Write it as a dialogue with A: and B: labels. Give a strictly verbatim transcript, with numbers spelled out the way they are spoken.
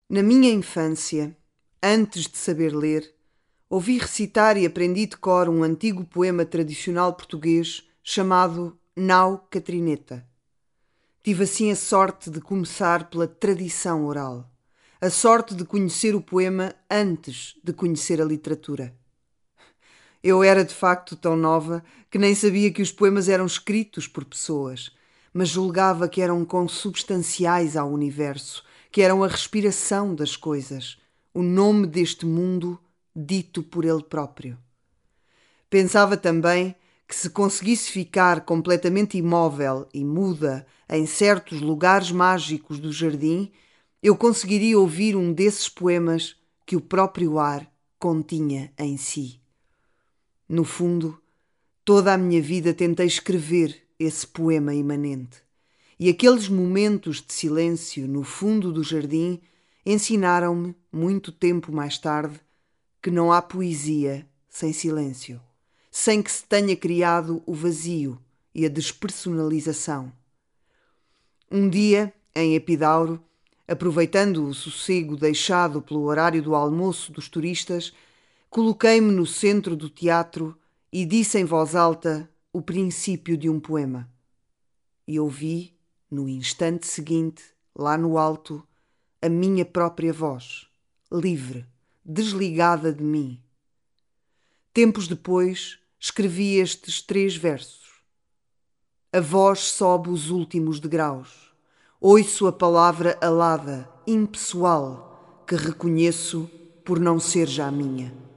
A: Na minha infância, antes de saber ler, ouvi recitar e aprendi de cor um antigo poema tradicional português chamado Nau Catrineta. Tive assim a sorte de começar pela tradição oral, a sorte de conhecer o poema antes de conhecer a literatura. Eu era de facto tão nova que nem sabia que os poemas eram escritos por pessoas, mas julgava que eram consubstanciais ao universo, que eram a respiração das coisas, o nome deste mundo dito por ele próprio. Pensava também que se conseguisse ficar completamente imóvel e muda em certos lugares mágicos do jardim, eu conseguiria ouvir um desses poemas que o próprio ar continha em si. No fundo, toda a minha vida tentei escrever esse poema imanente. E aqueles momentos de silêncio no fundo do jardim ensinaram-me, muito tempo mais tarde, que não há poesia sem silêncio, sem que se tenha criado o vazio e a despersonalização. Um dia, em Epidauro, aproveitando o sossego deixado pelo horário do almoço dos turistas, coloquei-me no centro do teatro e disse em voz alta o princípio de um poema. E ouvi, no instante seguinte, lá no alto, a minha própria voz, livre, desligada de mim. Tempos depois, escrevi estes três versos. A voz sobe os últimos degraus. Ouço a palavra alada, impessoal, que reconheço por não ser já minha.